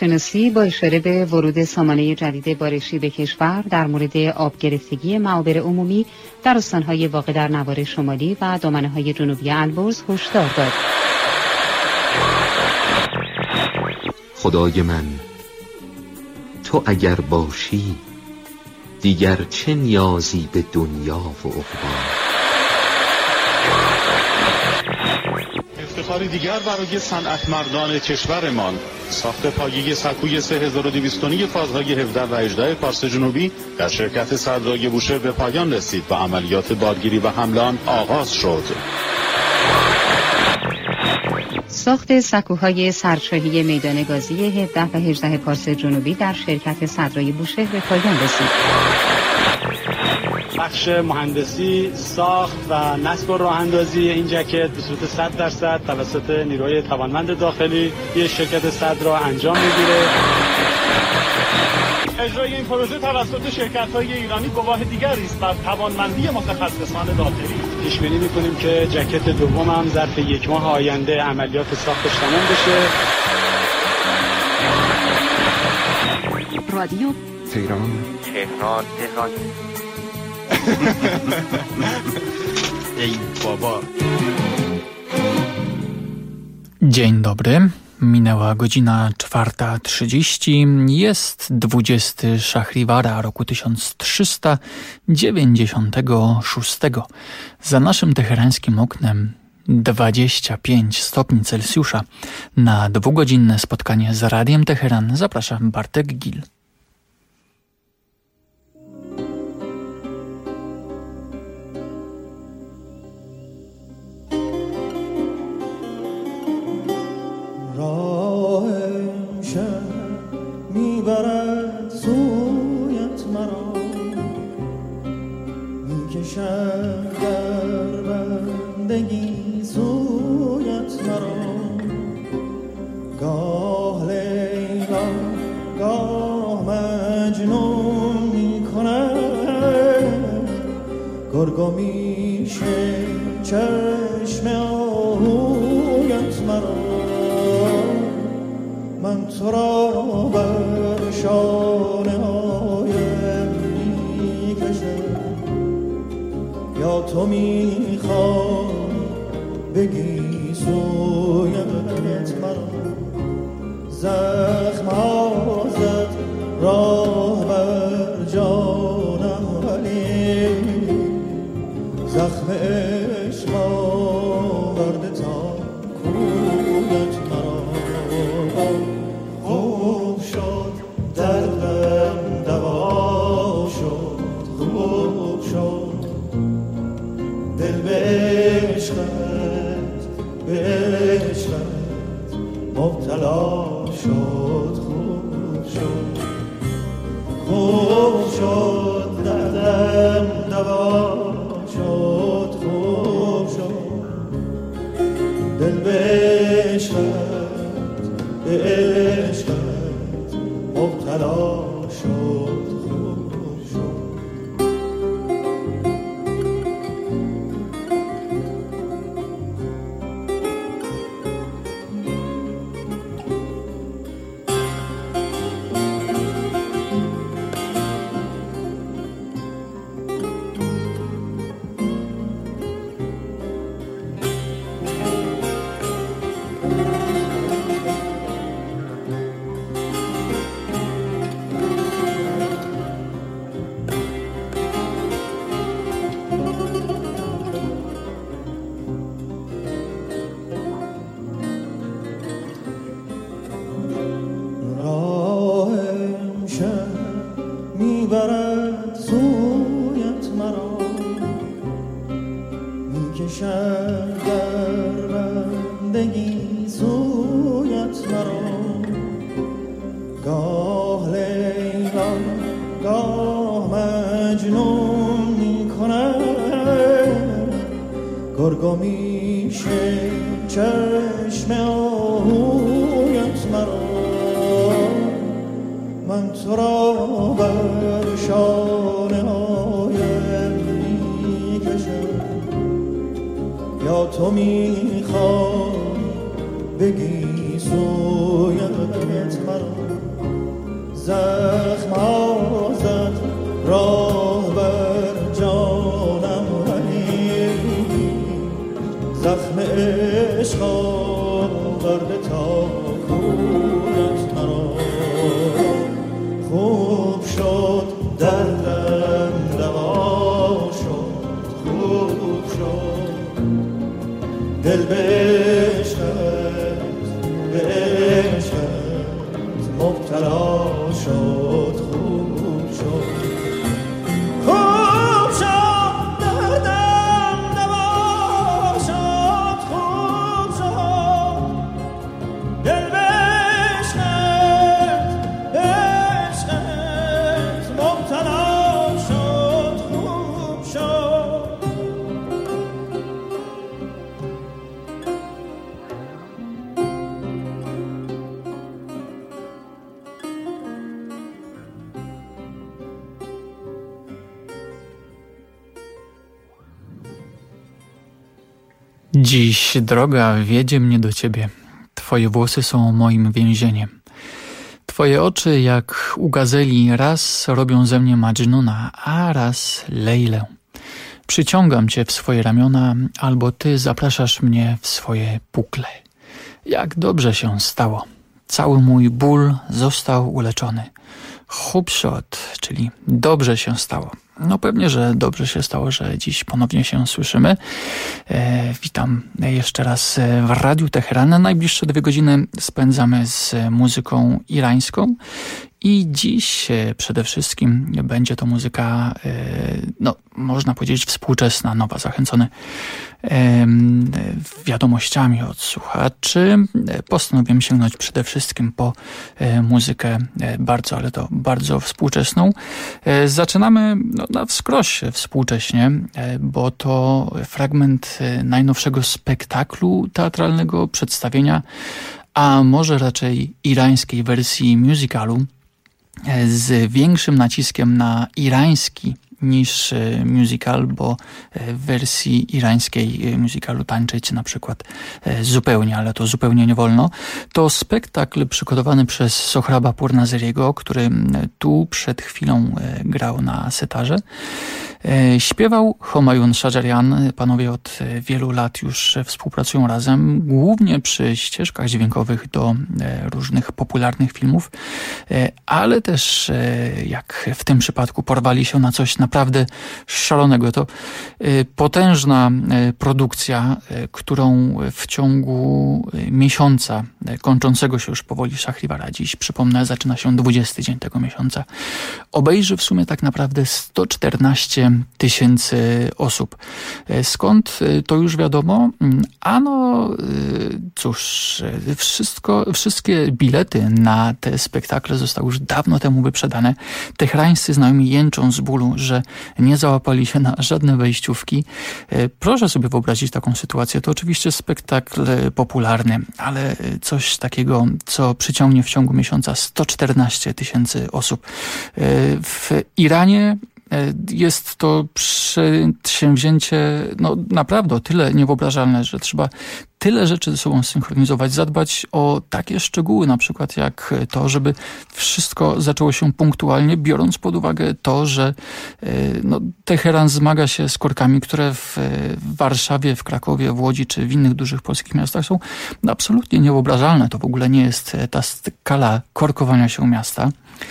شناسی با اشاره به ورود سامانه جدید بارشی به کشور در مورد آب گرفتگی معابر عمومی در استان‌های واقع در نوار شمالی و دامنه‌های جنوبی البرز هشدار داد. خدای من، تو اگر باشی دیگر چه نیازی به دنیا و عقبی. افتخاری دیگر برای صنعتمردان کشورمان، ساخت پایه سکوی 3200 فازهای 17 و 18 پارس جنوبی در شرکت صدرای بوشهر به پایان رسید و عملیات بارگیری و حملان آغاز شد. ساخت سکوهای سرچاهی میدان گازی 17 و 18 پارس جنوبی در شرکت صدرای بوشهر به پایان رسید. بخش مهندسی، ساخت و نصب راه اندازی این جکت به صورت 100% توسط نیروی توانمند داخلی یک شرکت صدرا انجام میگیره. اجرای این پروژه توسط شرکت‌های ایرانی گواه دیگری است بر توانمندی متخصصان داخلی. پیش بینی می‌کنیم که جکت دوم هم ظرف یک ماه آینده عملیات ساختش تمام بشه. رادیو تهران. ej baba. Dzień dobry. Minęła godzina 4:30. Jest 20 Szachriwara roku 1396. Za naszym teherańskim oknem 25 stopni Celsjusza. Na dwugodzinne spotkanie z Radiem Teheran zaprasza Bartek Gil. میبرد سویت مرا، میکشد در بندگی سویت مرا. گاه لیلا گاه مجنون میکند، گرگو میشه چشم آهویت مرا. من تو را بر شانه هایم میکشم، یا تو میخوای بگی سویت مرا. زخم ها زد راه بر جانم، ولی زخم عشق آورده تا کویت مرا. خوب شد دردم دوا شد، خوب شد دل به عشقت، به عشقت مبتلا شد. خوب شد، خوب شد دردم دوا شد، خوب شد دل به عشقت، به عشقت مبتلا شد. خوب شد. میبرد سویت مرا، میکشد در بندگی سویت مرا. گاه لیلا گاه مجنون میکند، گرگو میشه چشم آهویت مرا. من تو را بر شانه هایم میکشم، یا تو میخوای بگی سویت مرا. زخم ها زد راه بر جانم ولی زخم عشق آورده تا کویت مرا خوب شد دردم دوا شد خوب شد دل به عشقت مبتلا شد خوب شد خوب شد دردم دوا شد خوب شد دل به عشقت مبتلا شد خوب شد. Dziś droga wiedzie mnie do ciebie. Twoje włosy są moim więzieniem. Twoje oczy jak u gazeli raz robią ze mnie Madżnuna, a raz Lejlę. Przyciągam cię w swoje ramiona, albo ty zapraszasz mnie w swoje pukle. Jak dobrze się stało. Cały mój ból został uleczony. Chubshot, czyli dobrze się stało. No pewnie, że dobrze się stało, że dziś ponownie się słyszymy. Witam jeszcze raz w Radiu Teheran. Najbliższe 2 godziny spędzamy z muzyką irańską i dziś przede wszystkim będzie to muzyka, no można powiedzieć współczesna, nowa, zachęcony wiadomościami od słuchaczy. Postanowiłem sięgnąć przede wszystkim po muzykę bardzo, ale to bardzo współczesną. Zaczynamy na wskroś współcześnie, bo to fragment najnowszego spektaklu teatralnego, przedstawienia, a może raczej irańskiej wersji musicalu z większym naciskiem na irański niż musical, bo w wersji irańskiej musicalu tańczyć na przykład zupełnie, ale to zupełnie nie wolno. To spektakl przygotowany przez Sohraba Purnazeriego, który tu przed chwilą grał na setarze. Śpiewał Homayun Shajarian. Panowie od wielu lat już współpracują razem, głównie przy ścieżkach dźwiękowych do różnych popularnych filmów, ale też jak w tym przypadku porwali się na coś naprawdę szalonego. To potężna produkcja, którą w ciągu miesiąca kończącego się już powoli Szahriwara, dziś przypomnę, zaczyna się 20 dzień tego miesiąca, obejrzy w sumie tak naprawdę 114 tysięcy osób. Skąd to już wiadomo? Ano cóż, wszystkie bilety na te spektakle zostały już dawno temu wyprzedane. Teherańscy znajomi jęczą z bólu, że nie załapali się na żadne wejściówki. Proszę sobie wyobrazić taką sytuację. To oczywiście spektakl popularny, ale coś takiego, co przyciągnie w ciągu miesiąca 114 tysięcy osób. W Iranie jest to przedsięwzięcie naprawdę o tyle niewyobrażalne, że trzeba tyle rzeczy ze sobą synchronizować, zadbać o takie szczegóły, na przykład jak to, żeby wszystko zaczęło się punktualnie, biorąc pod uwagę to, że Teheran zmaga się z korkami, które w Warszawie, w Krakowie, w Łodzi czy w innych dużych polskich miastach są absolutnie niewyobrażalne. To w ogóle nie jest ta skala korkowania się miasta.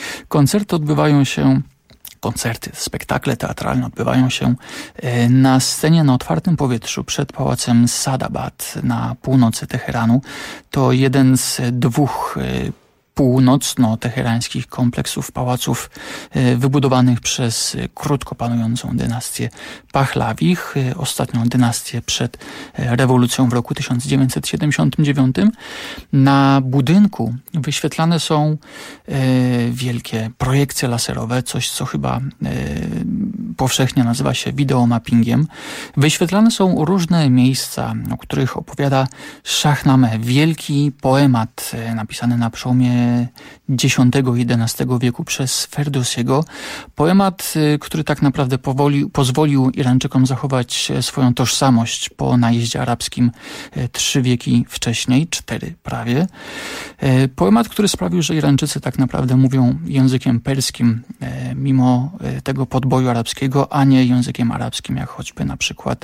Spektakle teatralne odbywają się na scenie na otwartym powietrzu przed pałacem Sadabad na północy Teheranu. To jeden z 2 północno-teherańskich kompleksów pałaców wybudowanych przez krótko panującą dynastię Pachlawich, ostatnią dynastię przed rewolucją w roku 1979. Na budynku wyświetlane są wielkie projekcje laserowe, coś co chyba powszechnie nazywa się wideomappingiem, wyświetlane są różne miejsca, o których opowiada Shahnameh, wielki poemat napisany na przełomie X i XI wieku przez Ferdowsiego. Poemat, który tak naprawdę pozwolił Irańczykom zachować swoją tożsamość po najeździe arabskim 3 wieki wcześniej, 4 prawie. Poemat, który sprawił, że Irańczycy tak naprawdę mówią językiem perskim mimo tego podboju arabskiego, a nie językiem arabskim, jak choćby na przykład,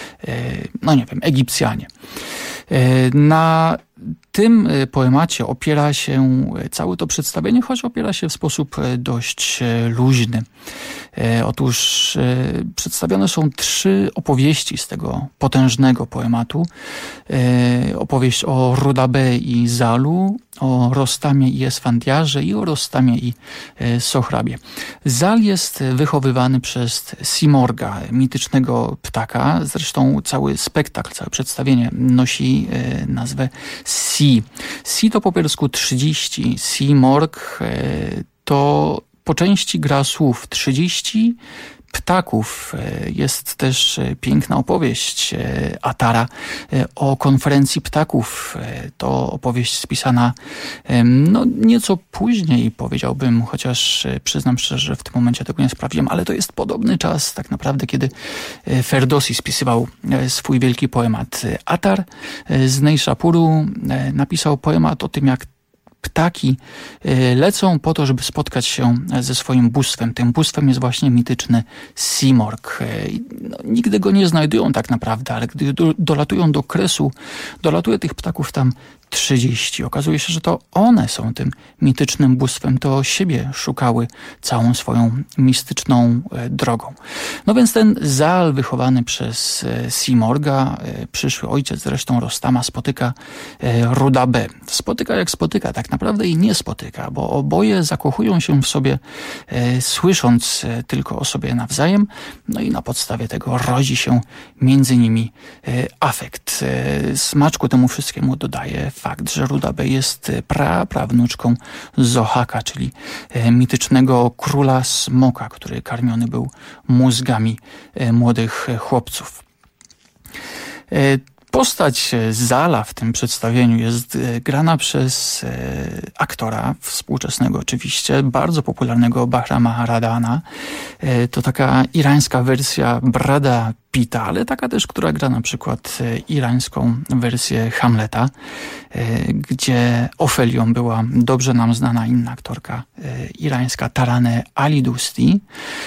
Egipcjanie. Na tym poemacie opiera się całe to przedstawienie, choć opiera się w sposób dość luźny. Otóż przedstawione są 3 opowieści z tego potężnego poematu. Opowieść o Rudabe i Zalu, o Rostamie i Esfandiarze i o Rostamie i Sohrabie. Zal jest wychowywany przez Simorga, mitycznego ptaka. Zresztą cały spektakl, całe przedstawienie nosi nazwę Si. Si to po persku 30. Simorg to po części gra słów 30 ptaków. Jest też piękna opowieść Atara o konferencji ptaków. To opowieść spisana nieco później, powiedziałbym, chociaż przyznam szczerze, że w tym momencie tego nie sprawdziłem, ale to jest podobny czas tak naprawdę, kiedy Ferdowsi spisywał swój wielki poemat. Atar z Nejszapuru napisał poemat o tym, jak ptaki lecą po to, żeby spotkać się ze swoim bóstwem. Tym bóstwem jest właśnie mityczny Simorg. Nigdy go nie znajdują tak naprawdę, ale gdy dolatują do Kresu, dolatuje tych ptaków tam 30. Okazuje się, że to one są tym mitycznym bóstwem, to siebie szukały całą swoją mistyczną drogą. No więc ten Zal, wychowany przez Simorga, przyszły ojciec zresztą Rostama, spotyka Rudabe. Spotyka jak spotyka, tak naprawdę i nie spotyka, bo oboje zakochują się w sobie, słysząc tylko o sobie nawzajem, no i na podstawie tego rodzi się między nimi afekt. Smaczku temu wszystkiemu dodaje fakt, że Rudabe jest prawnuczką Zohaka, czyli mitycznego króla smoka, który karmiony był mózgami młodych chłopców. Postać Zala w tym przedstawieniu jest grana przez aktora współczesnego oczywiście, bardzo popularnego Bahrama Radana. To taka irańska wersja Brada Pitta, ale taka też, która gra na przykład irańską wersję Hamleta, gdzie Ofelią była dobrze nam znana inna aktorka irańska Taraneh Ali-Dosti.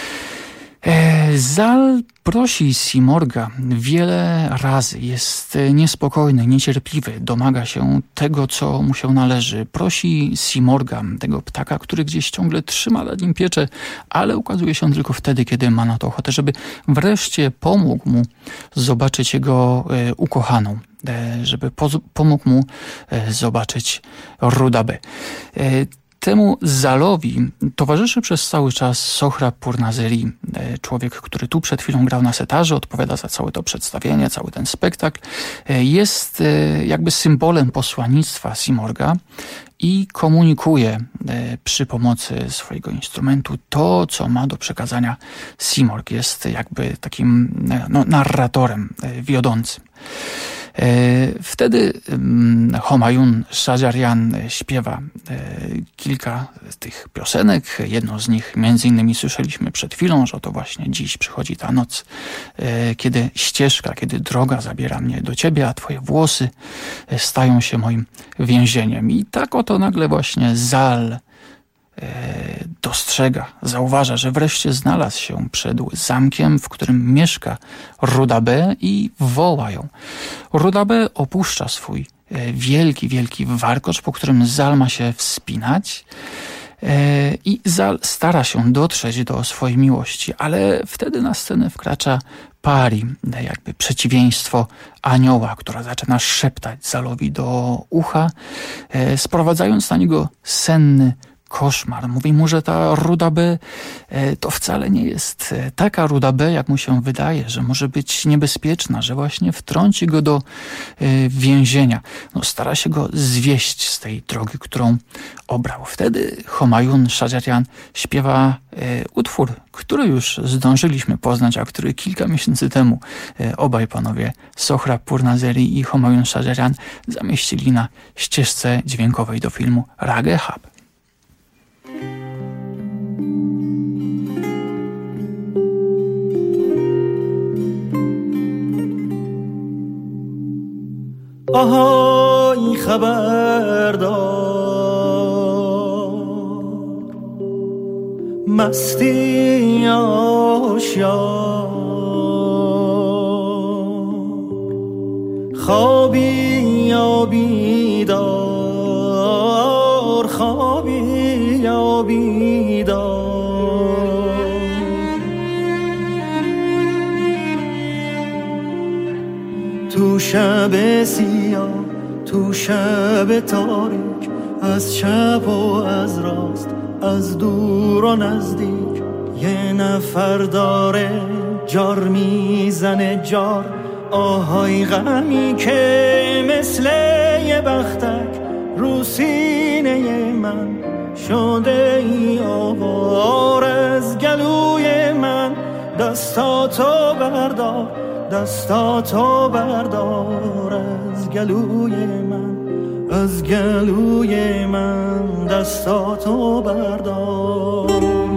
Zal prosi Simorga wiele razy, jest niespokojny, niecierpliwy, domaga się tego, co mu się należy. Prosi Simorga, tego ptaka, który gdzieś ciągle trzyma nad nim pieczę, ale ukazuje się tylko wtedy, kiedy ma na to ochotę, żeby wreszcie pomógł mu zobaczyć jego ukochaną, żeby pomógł mu zobaczyć Rudabe. Temu Zalowi towarzyszy przez cały czas Sohrab Purnazeri, człowiek, który tu przed chwilą grał na setarze, odpowiada za całe to przedstawienie, cały ten spektakl. Jest jakby symbolem posłannictwa Simorga i komunikuje przy pomocy swojego instrumentu to, co ma do przekazania Simorg. Jest jakby takim narratorem wiodącym. Wtedy Homayun Shajarian śpiewa kilka tych piosenek. Jedną z nich między innymi słyszeliśmy przed chwilą, że to właśnie dziś przychodzi ta noc, kiedy ścieżka, kiedy droga zabiera mnie do ciebie, a twoje włosy stają się moim więzieniem. I tak oto nagle właśnie Zal dostrzega, zauważa, że wreszcie znalazł się przed zamkiem, w którym mieszka Rudabe i woła ją. Rudabe opuszcza swój wielki warkocz, po którym Zal ma się wspinać i Zal stara się dotrzeć do swojej miłości, ale wtedy na scenę wkracza Pari, jakby przeciwieństwo anioła, która zaczyna szeptać Zalowi do ucha, sprowadzając na niego senny koszmar. Mówi mu, że ta ruda B to wcale nie jest taka ruda B, jak mu się wydaje, że może być niebezpieczna, że właśnie wtrąci go do więzienia. No, stara się go zwieść z tej drogi, którą obrał. Wtedy Homayun Shahjaryan śpiewa utwór, który już zdążyliśmy poznać, a który kilka miesięcy temu obaj panowie Sohrab Purnazeri i Homayun Shahjaryan zamieścili na ścieżce dźwiękowej do filmu Rag-e Hab. آهای خبردار مستی آشیار خوابی یا بیدار خوابی یا بیدار تو شب سیاه تو شب تاریک از چپ و از راست از دور و نزدیک یه نفر داره جار میزنه جار آهای غمی که مثل یه بختک رو سینه من شده ای آوار از گلوی من دستاتو بردار دستاتو بردار از گلوی من از گلوی من دستاتو بردار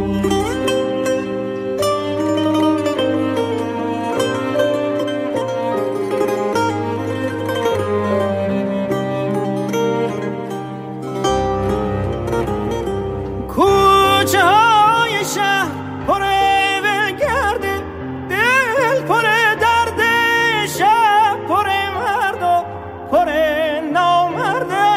کوچه های شهر پره بگرده دل پره درد شب پره مرد و پره نامرده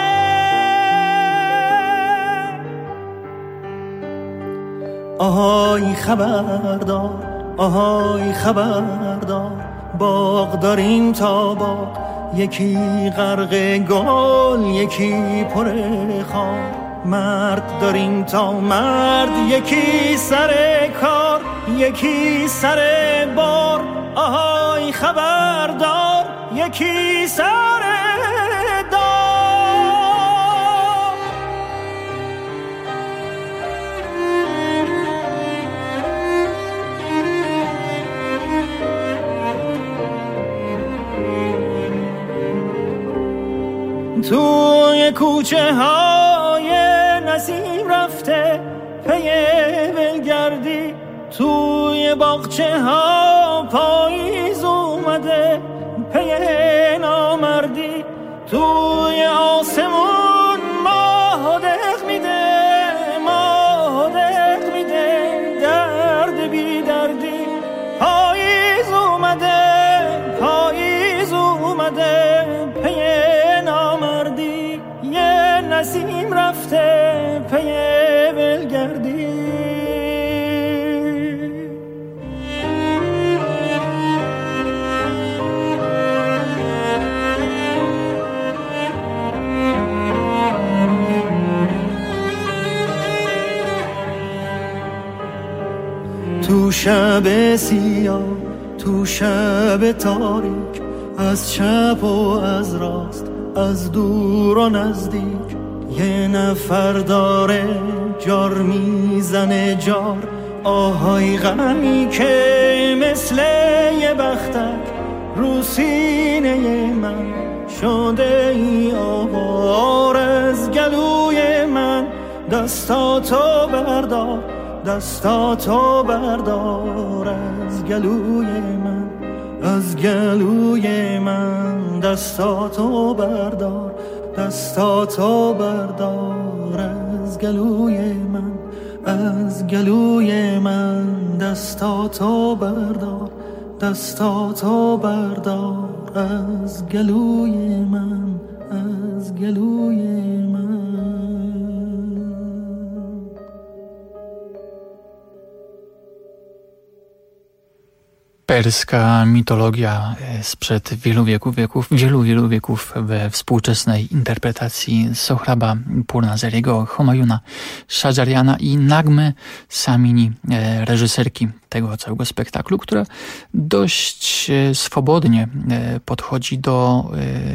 آهای خبردار آهای خبردار باغ داریم تا باغ یکی غرق گل یکی پره خار مرد داریم تا مرد یکی سر کار یکی سر بار آهای خبردار یکی سر دار توی کوچه های نسیم رفته پی ولگردی توی باغچه ها پاییز اومده پی نامردی توی آسمون ماه دق میده درد بی دردی پاییز اومده پی نامردی یه نسیم رفته پی ولگردی تو شب سیاه تو شب تاریک از چپ و از راست از دور و نزدیک یه نفر داره جار میزنه جار آهای غمی که مثل یه بختک رو سینه من شده ای آوار از گلوی من دستاتو بردار دستاتو بردار از گلوی من از گلوی من دستاتو بردار دستاتو بردار از گلوی من از گلوی من دستاتو بردار دستاتو بردار از گلوی من از گلوی من. Perska mitologia sprzed wielu wieków we współczesnej interpretacji Sohraba Purnazariego, Homayuna Shajariana i Nagmy Samini, reżyserki tego całego spektaklu, która dość swobodnie podchodzi do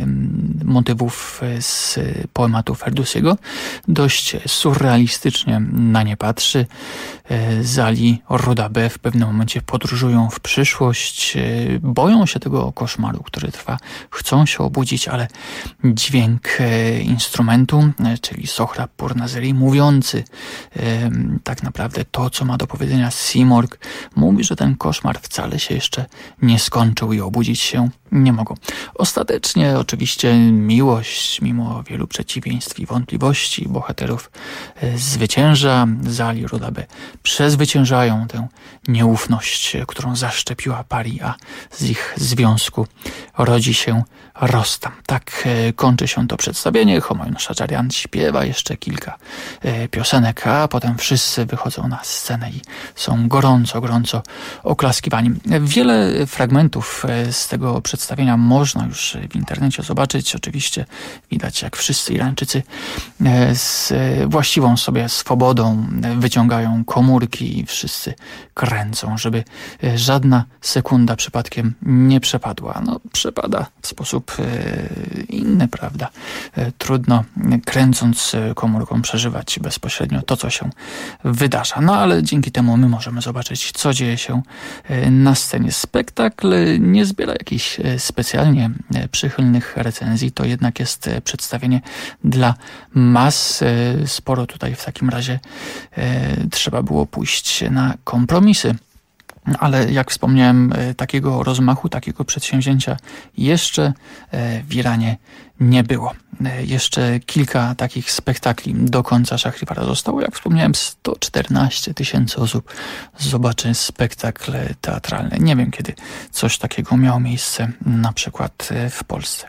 motywów z poematu Ferdusiego, dość surrealistycznie na nie patrzy. Zali Rudabe w pewnym momencie podróżują w przyszłość, boją się tego koszmaru, który trwa, chcą się obudzić, ale dźwięk instrumentu, czyli Sohrab Purnazari, mówiący tak naprawdę to, co ma do powiedzenia Simorg, mówi, że ten koszmar wcale się jeszcze nie skończył i obudzić się nie mogą. Ostatecznie oczywiście miłość, mimo wielu przeciwieństw i wątpliwości bohaterów, zwycięża. Zali Rudabe przezwyciężają tę nieufność, którą zaszczepiła Pari, a z ich związku rodzi się Rostam. Tak kończy się to przedstawienie. Homayun Shajarian śpiewa jeszcze kilka piosenek, a potem wszyscy wychodzą na scenę i są gorąco oklaskiwani. Wiele fragmentów z tego przedstawienia można już w internecie zobaczyć. Oczywiście widać, jak wszyscy Irańczycy z właściwą sobie swobodą wyciągają komórki i wszyscy kręcą, żeby żadna sekunda przypadkiem nie przepadła. No, przepada w sposób inny, prawda? Trudno kręcąc komórką przeżywać bezpośrednio to, co się wydarza. No, ale dzięki temu my możemy zobaczyć, co dzieje się na scenie. Spektakl nie zbiera jakichś specjalnie przychylnych recenzji. To jednak jest przedstawienie dla mas. Sporo tutaj w takim razie trzeba było pójść na kompromisy. Ale jak wspomniałem, takiego rozmachu, takiego przedsięwzięcia jeszcze w Iranie nie było. Jeszcze kilka takich spektakli do końca Szachriwara zostało. Jak wspomniałem, 114 000 osób zobaczy spektakl teatralny. Nie wiem, kiedy coś takiego miało miejsce na przykład w Polsce.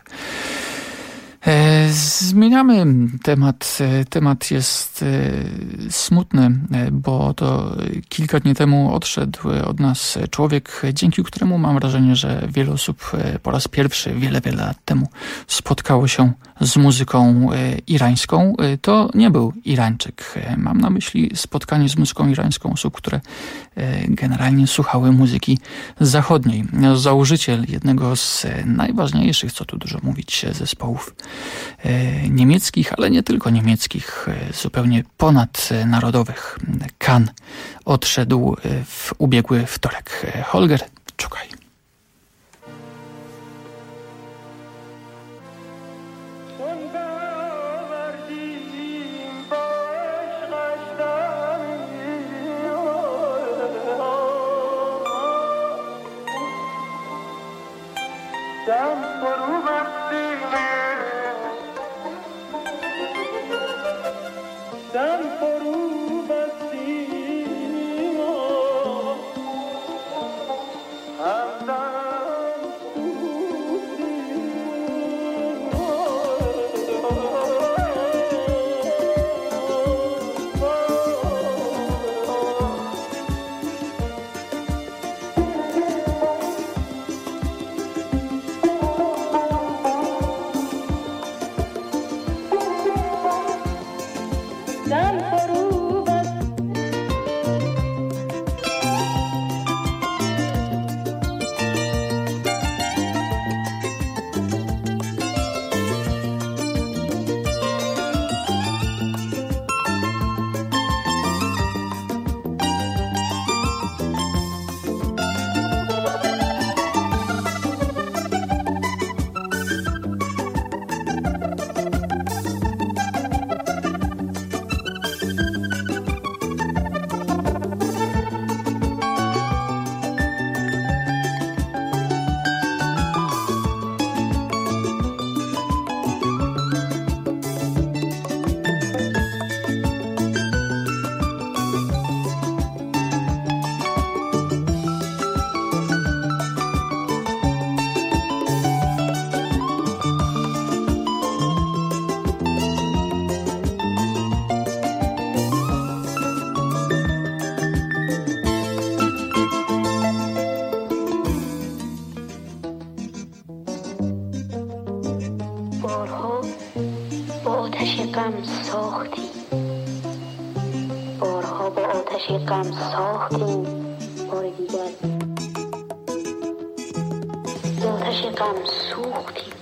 Zmieniamy temat. Temat jest smutny, bo to kilka dni temu odszedł od nas człowiek, dzięki któremu mam wrażenie, że wiele osób po raz pierwszy, wiele lat temu spotkało się z muzyką irańską. To nie był Irańczyk. Mam na myśli spotkanie z muzyką irańską osób, które generalnie słuchały muzyki zachodniej. Założyciel jednego z najważniejszych, co tu dużo mówić, zespołów niemieckich, ale nie tylko niemieckich, zupełnie ponadnarodowych. Kan odszedł w ubiegły wtorek. Holger Czukaj. آتش غم ساختیم بار دیگر، ز آتش غم سوختیم.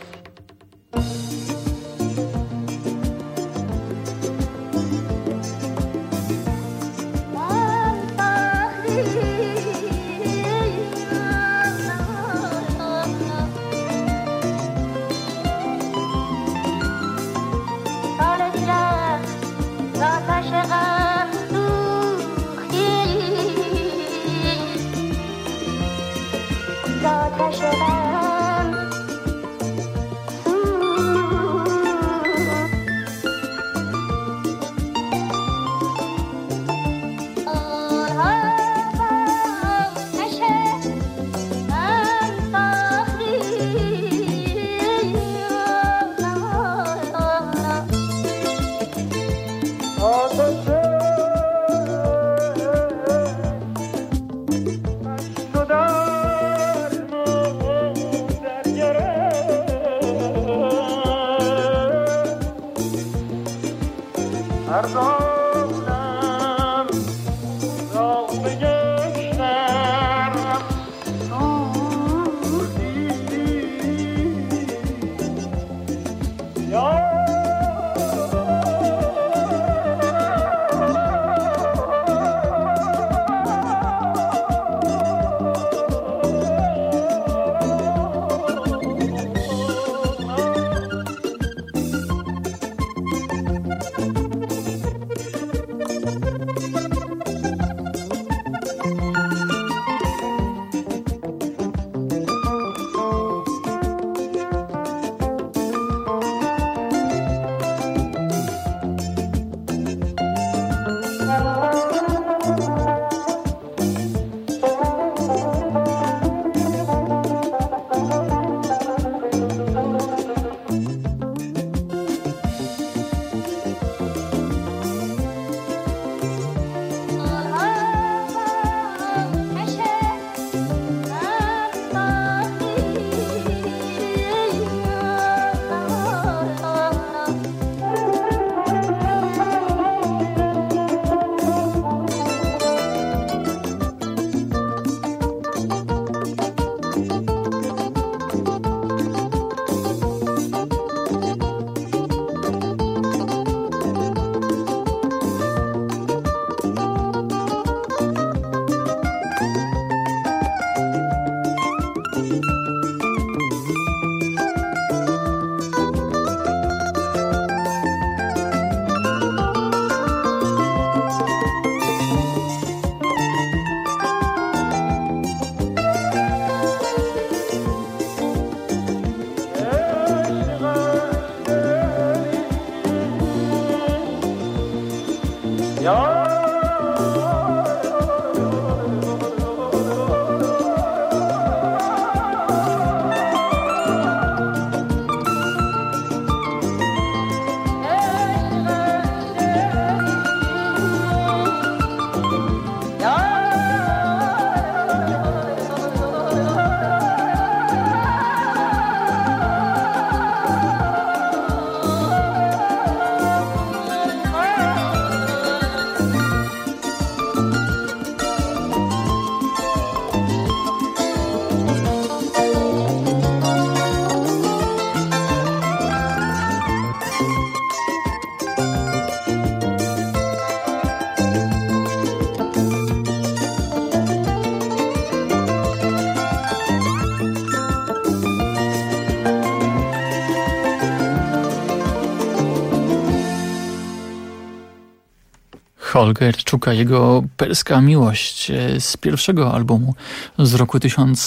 Holger Czuka, jego Perska miłość z pierwszego albumu z roku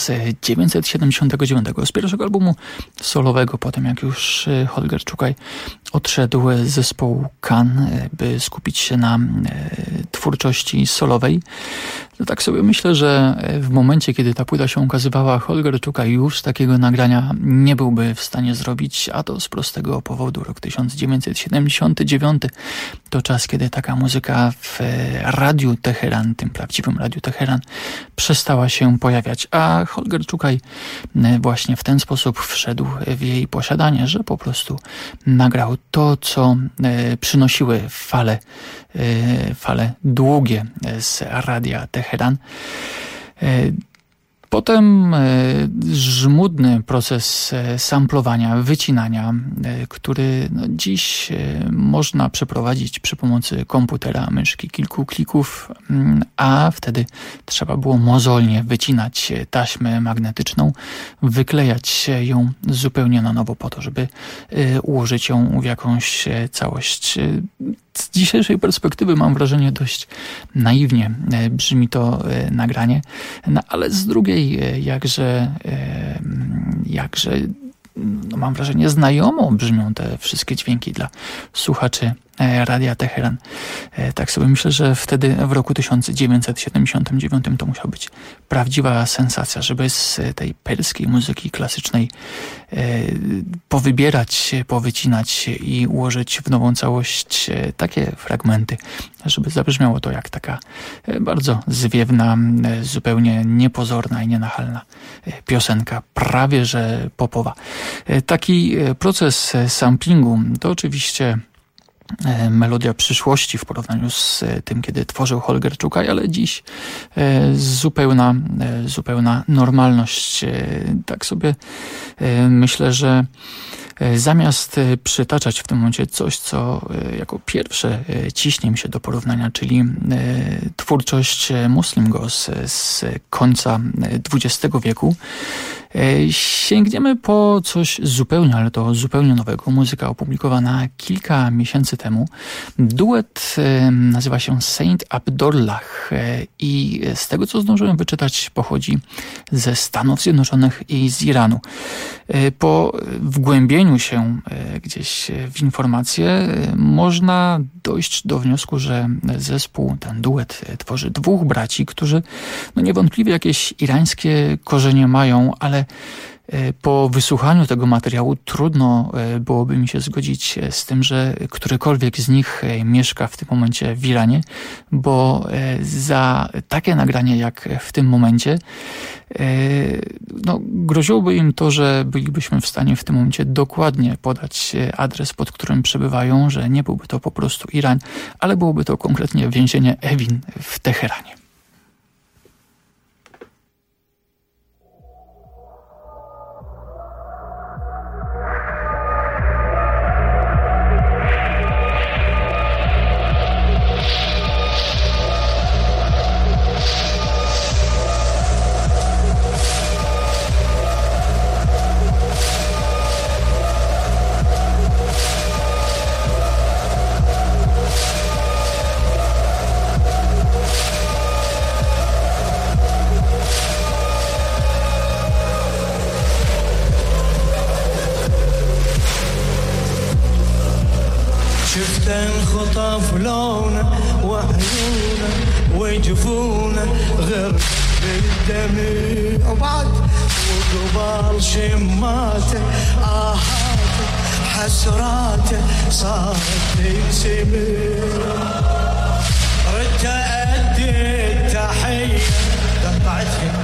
1979, z pierwszego albumu solowego, potem jak już Holger Czukaj odszedł z zespołu Kan, by skupić się na twórczości solowej. To tak sobie myślę, że w momencie, kiedy ta płyta się ukazywała, Holger Czukaj już takiego nagrania nie byłby w stanie zrobić, a to z prostego powodu. Rok 1979 to czas, kiedy taka muzyka w Radiu Teheran, tym prawdziwym Radiu Teheran, przestała się pojawiać, a Holger Czukaj właśnie w ten sposób wszedł w jej posiadanie, że po prostu nagrał to, co przynosiły fale długie z Radia Teheran. Potem żmudny proces samplowania, wycinania, który dziś można przeprowadzić przy pomocy komputera, myszki, kilku klików, a wtedy trzeba było mozolnie wycinać taśmę magnetyczną, wyklejać ją zupełnie na nowo po to, żeby ułożyć ją w jakąś całość. Z dzisiejszej perspektywy mam wrażenie dość naiwnie brzmi to nagranie, no ale z drugiej jakże mam wrażenie znajomo brzmią te wszystkie dźwięki dla słuchaczy Radia Teheran. Tak sobie myślę, że wtedy w roku 1979 to musiała być prawdziwa sensacja, żeby z tej perskiej muzyki klasycznej powybierać, powycinać i ułożyć w nową całość takie fragmenty, żeby zabrzmiało to jak taka bardzo zwiewna, zupełnie niepozorna i nienachalna piosenka, prawie że popowa. Taki proces samplingu to oczywiście melodia przyszłości w porównaniu z tym, kiedy tworzył Holger Czukaj, ale dziś zupełna normalność. Tak sobie myślę, że zamiast przytaczać w tym momencie coś, co jako pierwsze ciśnie mi się do porównania, czyli twórczość Muslim Ghost z końca XX wieku, sięgniemy po coś zupełnie, ale to zupełnie nowego. Muzyka opublikowana kilka miesięcy temu. Duet nazywa się Saint Abdullah i z tego, co zdążyłem wyczytać, pochodzi ze Stanów Zjednoczonych i z Iranu. Po wgłębieniu się gdzieś w informacje można dojść do wniosku, że zespół, ten duet tworzy dwóch braci, którzy niewątpliwie jakieś irańskie korzenie mają, ale po wysłuchaniu tego materiału trudno byłoby mi się zgodzić z tym, że którykolwiek z nich mieszka w tym momencie w Iranie, bo za takie nagranie jak w tym momencie groziłoby im to, że bylibyśmy w stanie w tym momencie dokładnie podać adres, pod którym przebywają, że nie byłby to po prostu Iran, ale byłoby to konkretnie więzienie Evin w Teheranie. خطف لونه وعيونه وجفونه غير بالدمع وبعد وقبال شماته آهاته حسراته صارت تنسمع ردت أدي التحية قطعتها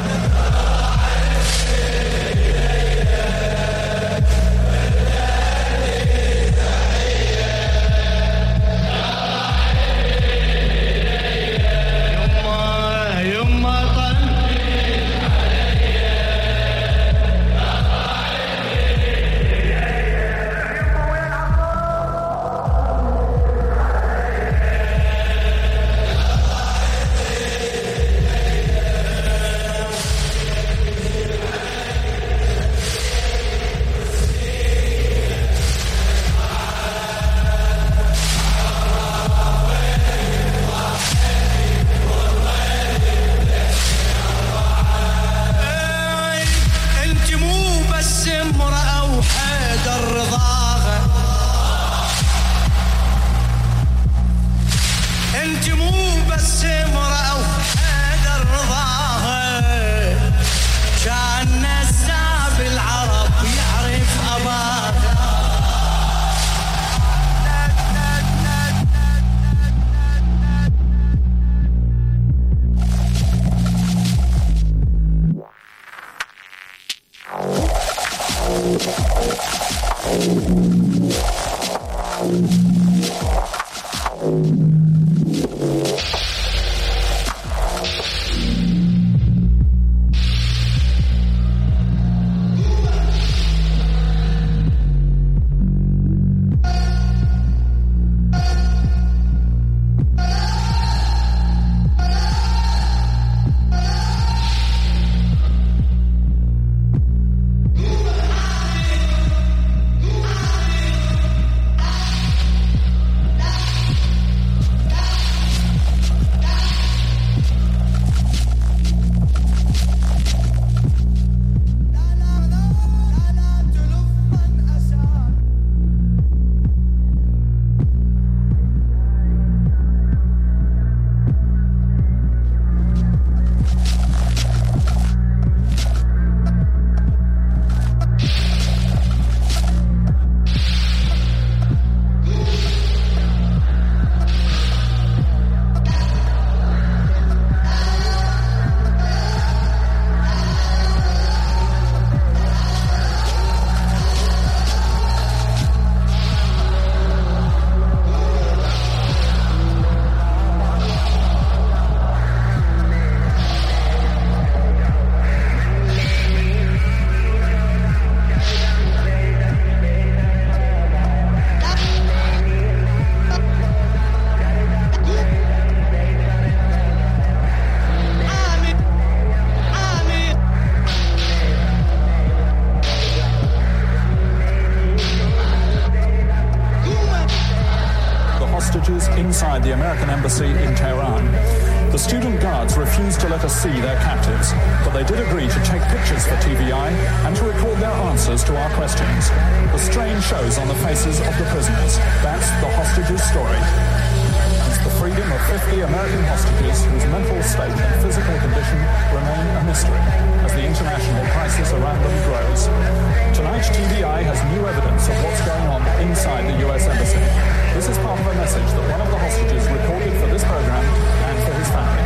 embassy in Tehran. The student guards refused to let us see their captives, but they did agree to take pictures for TVI and to record their answers to our questions. The strain shows on the faces of the prisoners. That's the hostages' story. It's the freedom of 50 American hostages whose mental state and physical condition remain a mystery as the international crisis around them grows. Tonight, TVI has new evidence of what's going on inside the U.S. Embassy. This is part of a message that one of the hostages recorded for this program and for his family.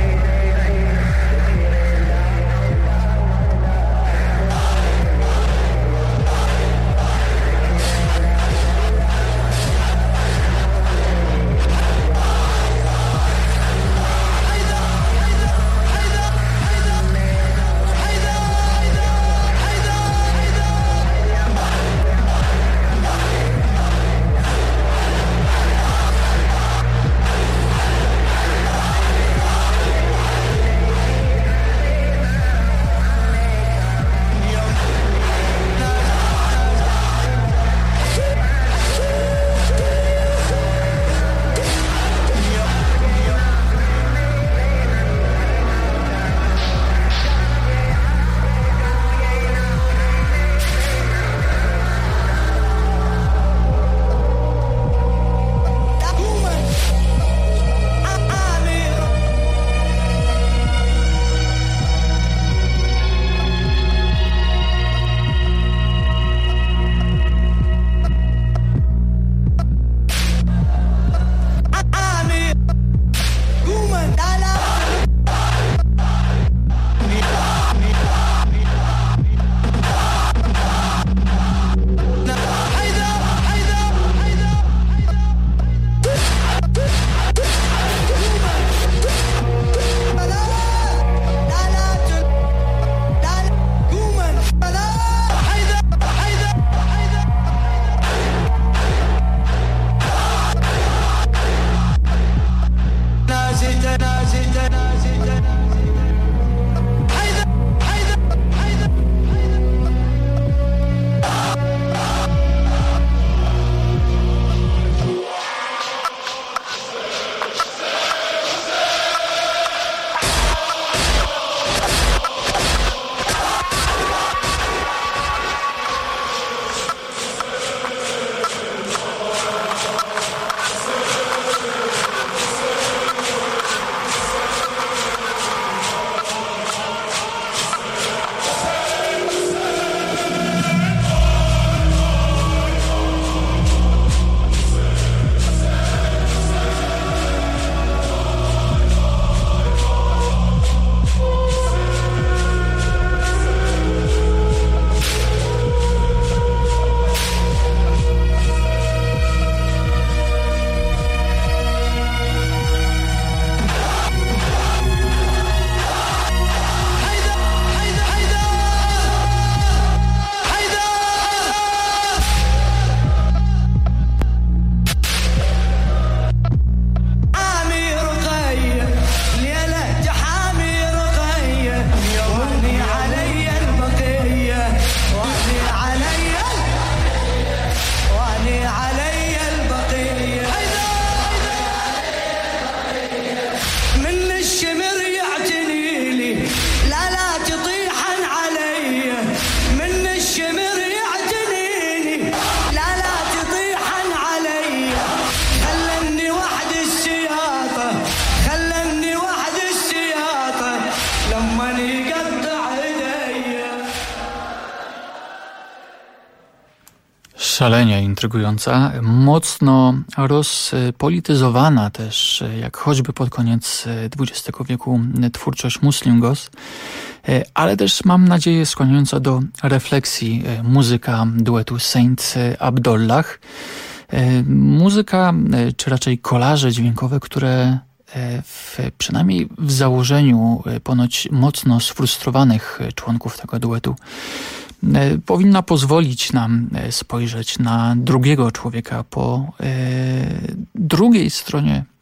Szalenie intrygująca, mocno rozpolityzowana też, jak choćby pod koniec XX wieku, twórczość Muslim Ghost, ale też mam nadzieję skłaniająca do refleksji muzyka duetu Saint Abdollah. Muzyka, czy raczej kolaże dźwiękowe, które przynajmniej w założeniu ponoć mocno sfrustrowanych członków tego duetu powinna pozwolić nam spojrzeć na drugiego człowieka po drugiej stronie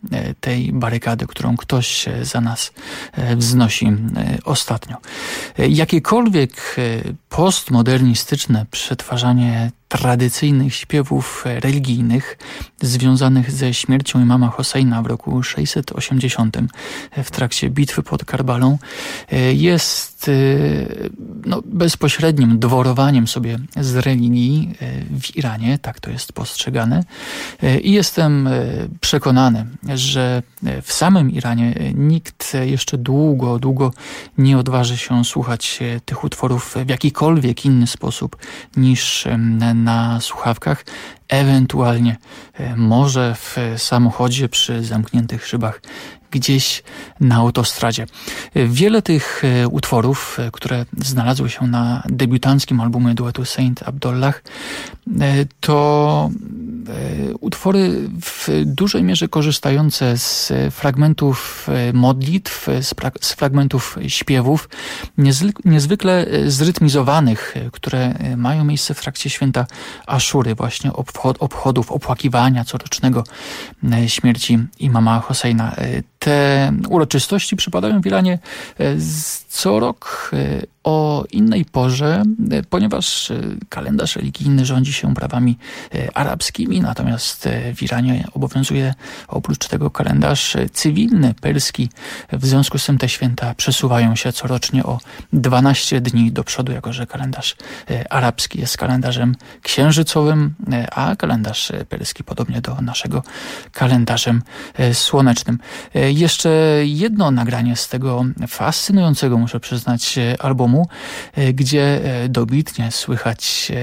tej barykady, którą ktoś za nas wznosi ostatnio. Jakiekolwiek postmodernistyczne przetwarzanie tradycyjnych śpiewów religijnych związanych ze śmiercią imama Hosseina w roku 680 w trakcie bitwy pod Karbalą jest bezpośrednim dworowaniem sobie z religii w Iranie, tak to jest postrzegane. I jestem przekonany, że w samym Iranie nikt jeszcze długo nie odważy się słuchać tych utworów w jakikolwiek inny sposób niż na słuchawkach, ewentualnie może w samochodzie przy zamkniętych szybach gdzieś na autostradzie. Wiele tych utworów, które znalazły się na debiutanckim albumie duetu Saint Abdollah, to utwory w dużej mierze korzystające z fragmentów modlitw, z fragmentów śpiewów, niezwykle zrytmizowanych, które mają miejsce w trakcie święta Aszury, właśnie obchodów, opłakiwania corocznego śmierci imama Hosseina. Te uroczystości przypadają w Iranie co rok o innej porze, ponieważ kalendarz religijny rządzi się prawami arabskimi, natomiast w Iranie obowiązuje oprócz tego kalendarz cywilny, perski. W związku z tym te święta przesuwają się corocznie o 12 dni do przodu, jako że kalendarz arabski jest kalendarzem księżycowym, a kalendarz perski podobnie do naszego kalendarzem słonecznym. Jeszcze jedno nagranie z tego fascynującego, muszę przyznać, albumu, gdzie dobitnie słychać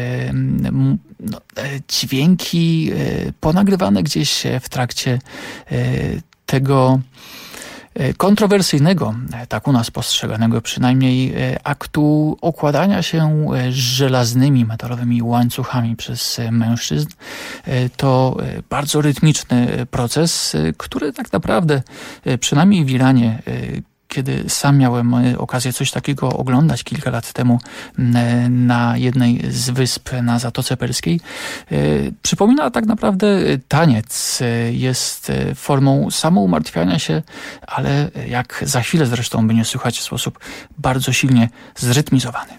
dźwięki ponagrywane gdzieś w trakcie tego kontrowersyjnego, tak u nas postrzeganego przynajmniej, aktu okładania się żelaznymi, metalowymi łańcuchami przez mężczyzn. To bardzo rytmiczny proces, który tak naprawdę, przynajmniej w Iranie, kiedy sam miałem okazję coś takiego oglądać kilka lat temu na jednej z wysp na Zatoce Perskiej, przypomina tak naprawdę taniec. Jest formą samoumartwiania się, ale jak za chwilę zresztą będzie słychać, w sposób bardzo silnie zrytmizowany.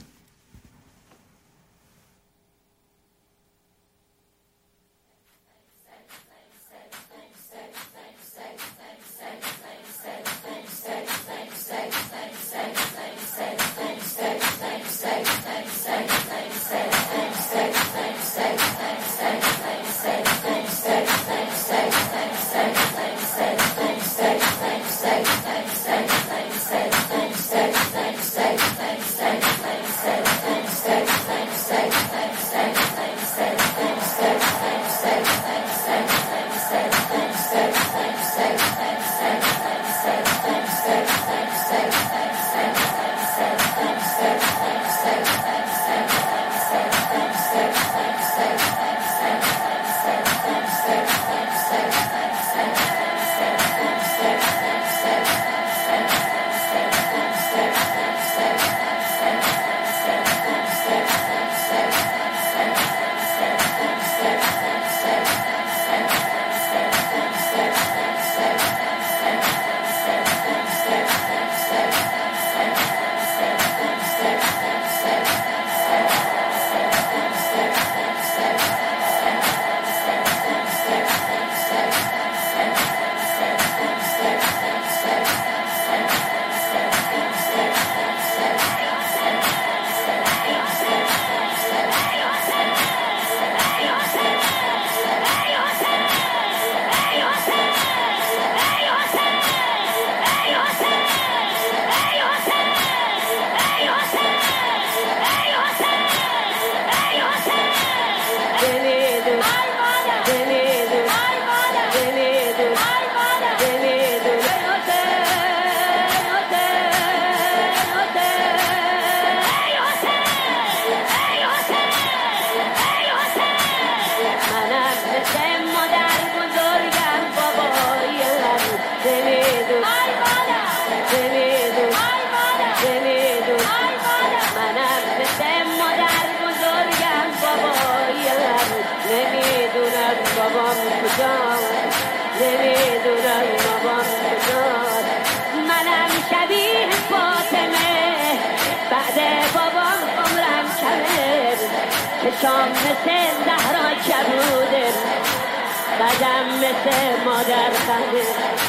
چشام مثل زهرا کبوده، قدم مثل مادر خنده.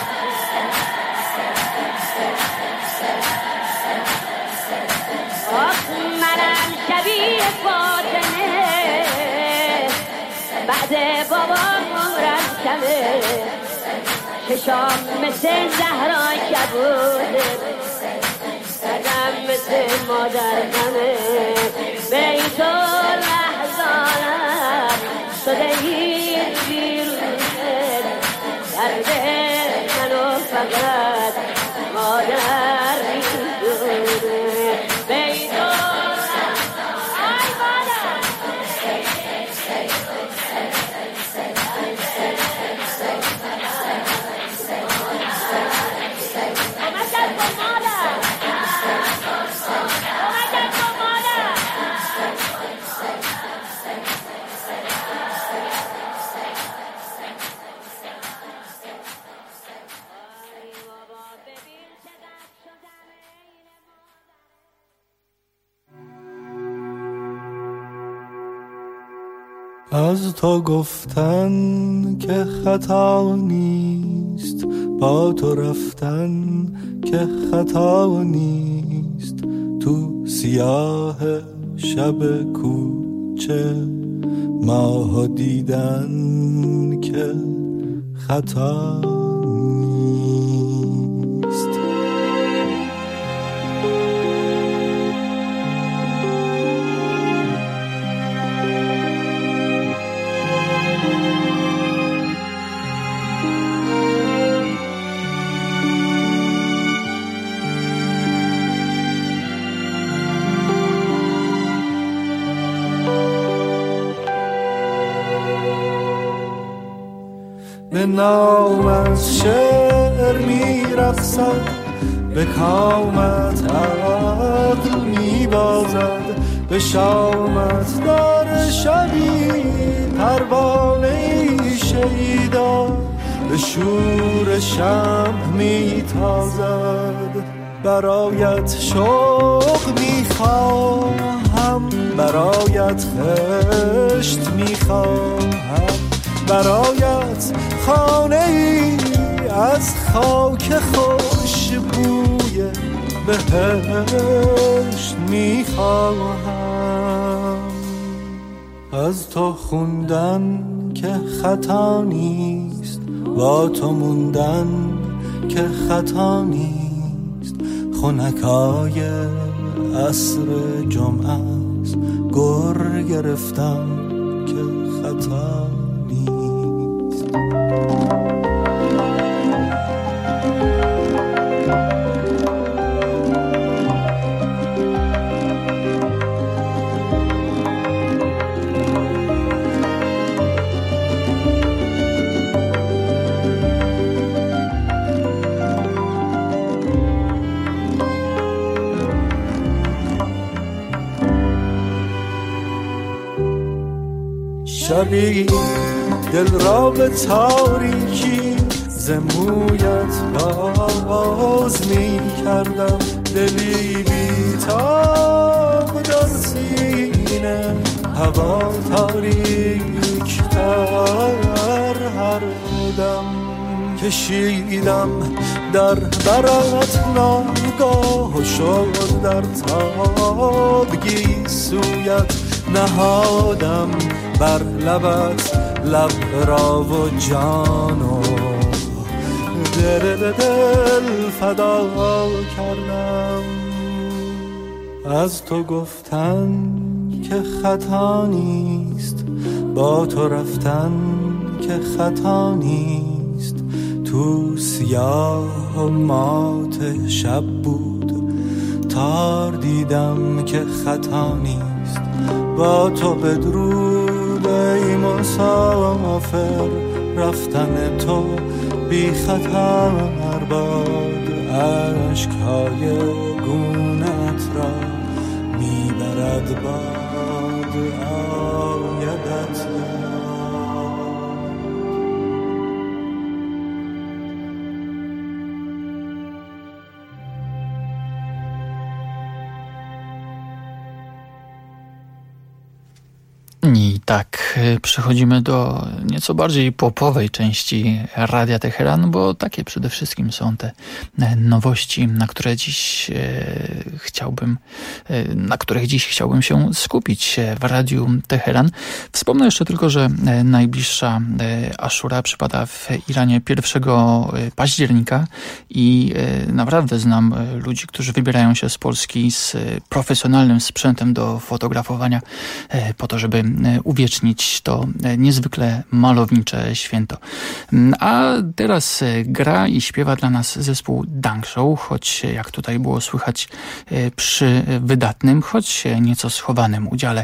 آخ منم شبیه فاطمه، بعد بابام عمرم کمه. چشام مثل زهرا کبوده، قدم مثل مادر خنده. بیت الاحزانم شده هیچ بیرونه، درد منو فقط مادر میدونه. بیت ای مادر از تو گفتن که خطا نیست، با تو رفتن که خطا نیست. تو سیاه شب کوچه ماه دیدن که خطا نیست. به نام از شعر می رقصد، به کامت عقل می بازد. به شامت دار شبی پروانه شیدا، به شور شمع می تازد. برایت شوق می خواهم، برایت خشت می خواهم، برایت خانه ای از خاک خوش بوی بهشت میخواهم. از تو خوندن که خطا نیست، با تو موندن که خطا نیست. خنکای عصر جمعه است، گر گرفتم که خطا نیست. شبی دل را به تاریکی ز مویت باز می کردم. دلی بی تاب در سینه، هوا تاریک تر هر دم. کشیدم در برات ناگاه و شد در تابگی سویت نهادم. بر لبت لب را و جان و دل فدا کردم. از تو گفتن که خطا نیست، با تو رفتن که خطا نیست. تو سیاه و مات شب بود، تار دیدم که خطا نیست. با تو بدرود ای مسافر، رفتن تو بی خطر باد. عشقهای گونت را میبرد باد، آیدت I tak przechodzimy do nieco bardziej popowej części Radia Teheran, bo takie przede wszystkim są te nowości, na których dziś chciałbym się skupić w Radiu Teheran. Wspomnę jeszcze tylko, że najbliższa Aszura przypada w Iranie 1 października i naprawdę znam ludzi, którzy wybierają się z Polski z profesjonalnym sprzętem do fotografowania po to, żeby uwiecznić to niezwykle malownicze święto. A teraz gra i śpiewa dla nas zespół Dang Show, choć jak tutaj było słychać przy wydatnym, choć nieco schowanym udziale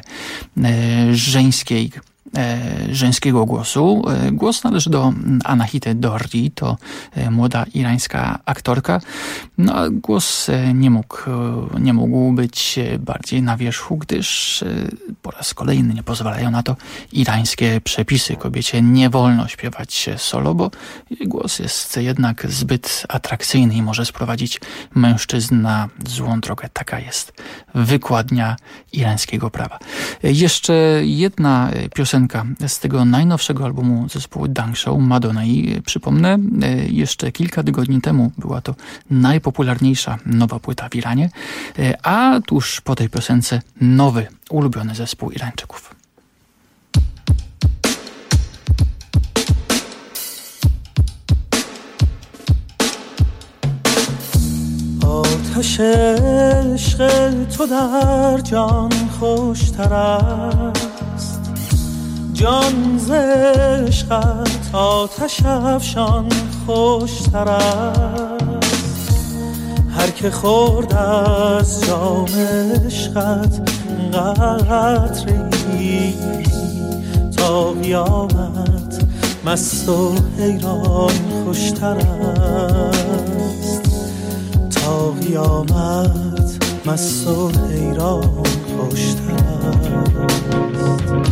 żeńskiego głosu. Głos należy do Anahity Dordi, to młoda irańska aktorka. No a głos nie mógł być bardziej na wierzchu, gdyż po raz kolejny nie pozwalają na to irańskie przepisy. Kobiecie nie wolno śpiewać solo, bo jej głos jest jednak zbyt atrakcyjny i może sprowadzić mężczyzn na złą drogę. Taka jest wykładnia irańskiego prawa. Jeszcze jedna piosenka z tego najnowszego albumu zespołu Dang Show, Madonna. I przypomnę, jeszcze kilka tygodni temu była to najpopularniejsza nowa płyta w Iranie, a tuż po tej piosence nowy, ulubiony zespół Irańczyków. آتش عشق تو در جان خوشتر است جان ز عشقت آتش افشان خوشتر است هر که خورد از جام عشقت قطره‌ای تا قیامت مست و حیران خوشتر است تا قیامت مست و حیران خوشتر است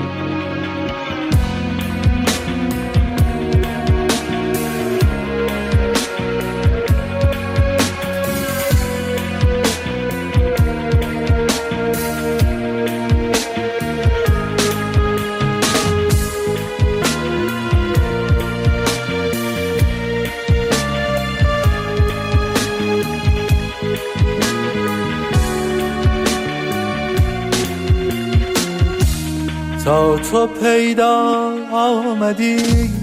تا تو پیدا آمدی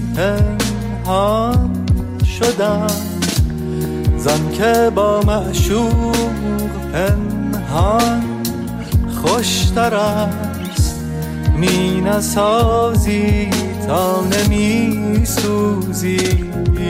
پنهان شدم زن که با معشوق پنهان خوشتر است می نسازی تا نمی سوزی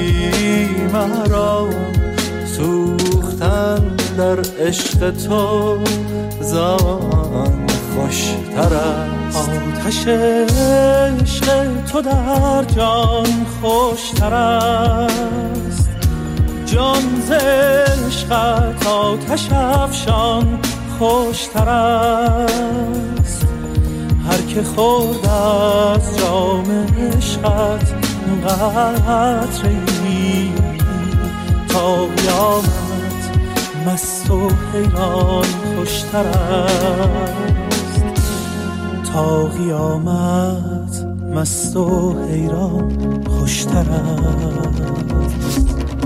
مرا سوختن در عشق تو زان خوشتر است آتش عشق تو در جان خوشتر است جان ز عشقت آتش افشان خوشتر است هر که خورد از جام عشقت قطره‌ای تا قیامت مست و حیران خوشتر است تا قیامت مست و حیران خوشتر است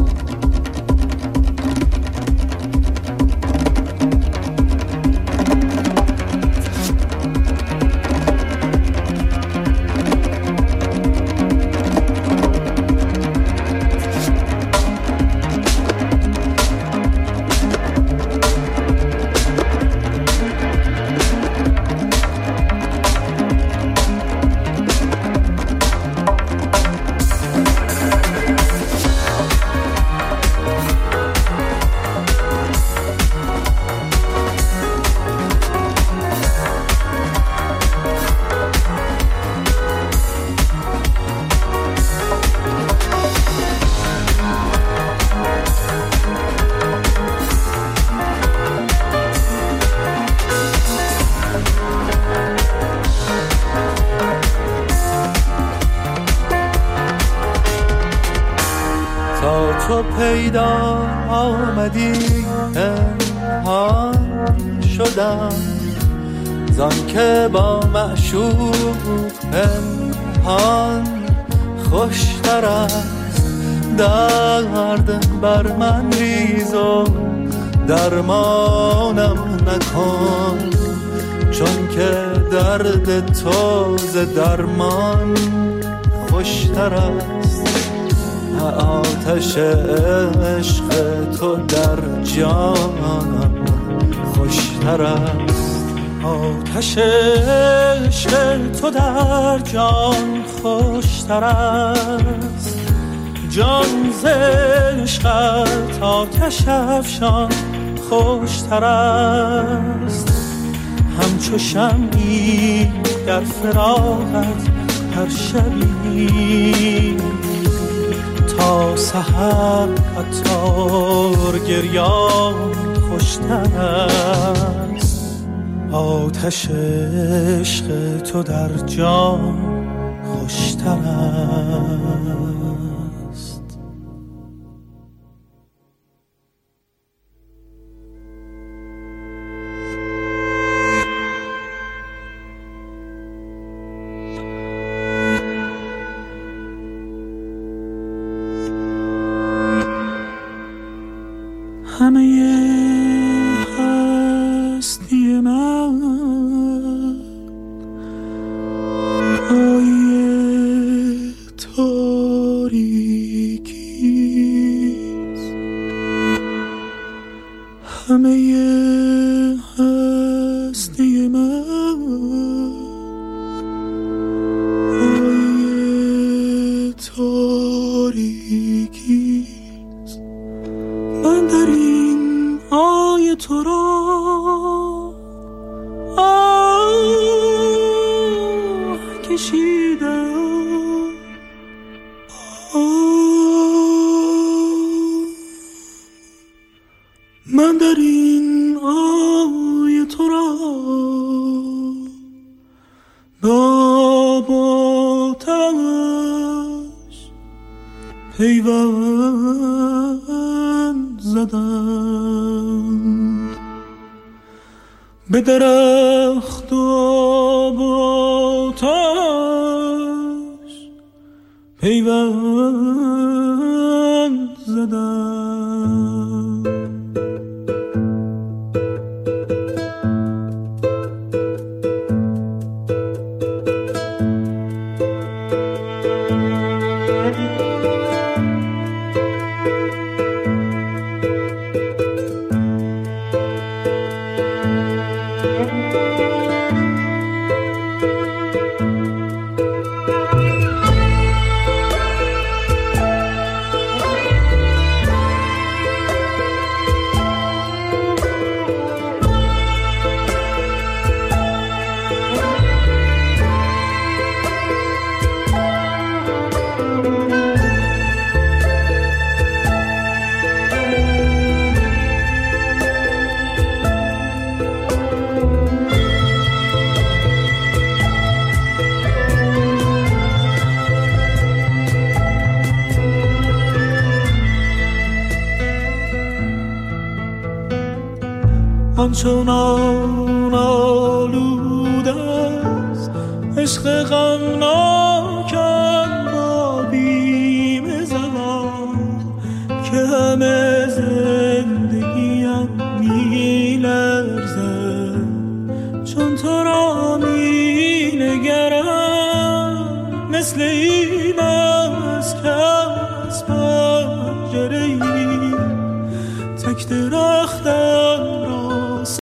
پیدا آمدی پنهان شدم زان که با معشوق پنهان خوشتر است. درد بر من ریز و درمانم نکن، چون که درد تو ز درمان خوشتر است. آتش عشق تو در جانم خوشتر است. آتش عشق تو در جان خوشتر است. جان ز عشقت آتش افشان خوشتر است. همچو شمعی در فراقت هر شبی، تا سحر عطار گریان خوشتر است. آتش عشق تو در جان خوشتر است. همه هستی من پای تاریکیست. همه هستی من پای تاریکیست. من در این آی تو را کشیدم. من در این آی تو را با تنش پیوند زدم. به درخت و با تاش پیوند زدم. آنچنان آلود است عشق غمناکم با بیم زمان، که همه زندگیم می لرزه چون تو را می نگرم. مثل این است که از پنجره‌ای تک درختم